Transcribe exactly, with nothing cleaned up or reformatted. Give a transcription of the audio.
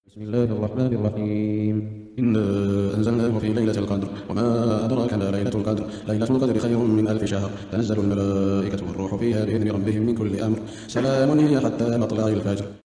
بسم الله الرحمن الرحيم. إنا أنزلناه في ليلة القدر وما أدراك ما ليلة القدر ليلة القدر خير من ألف شهر تنزل الملائكة والروح فيها بإذن ربهم من كل أمر سلام هي حتى مطلع الفجر.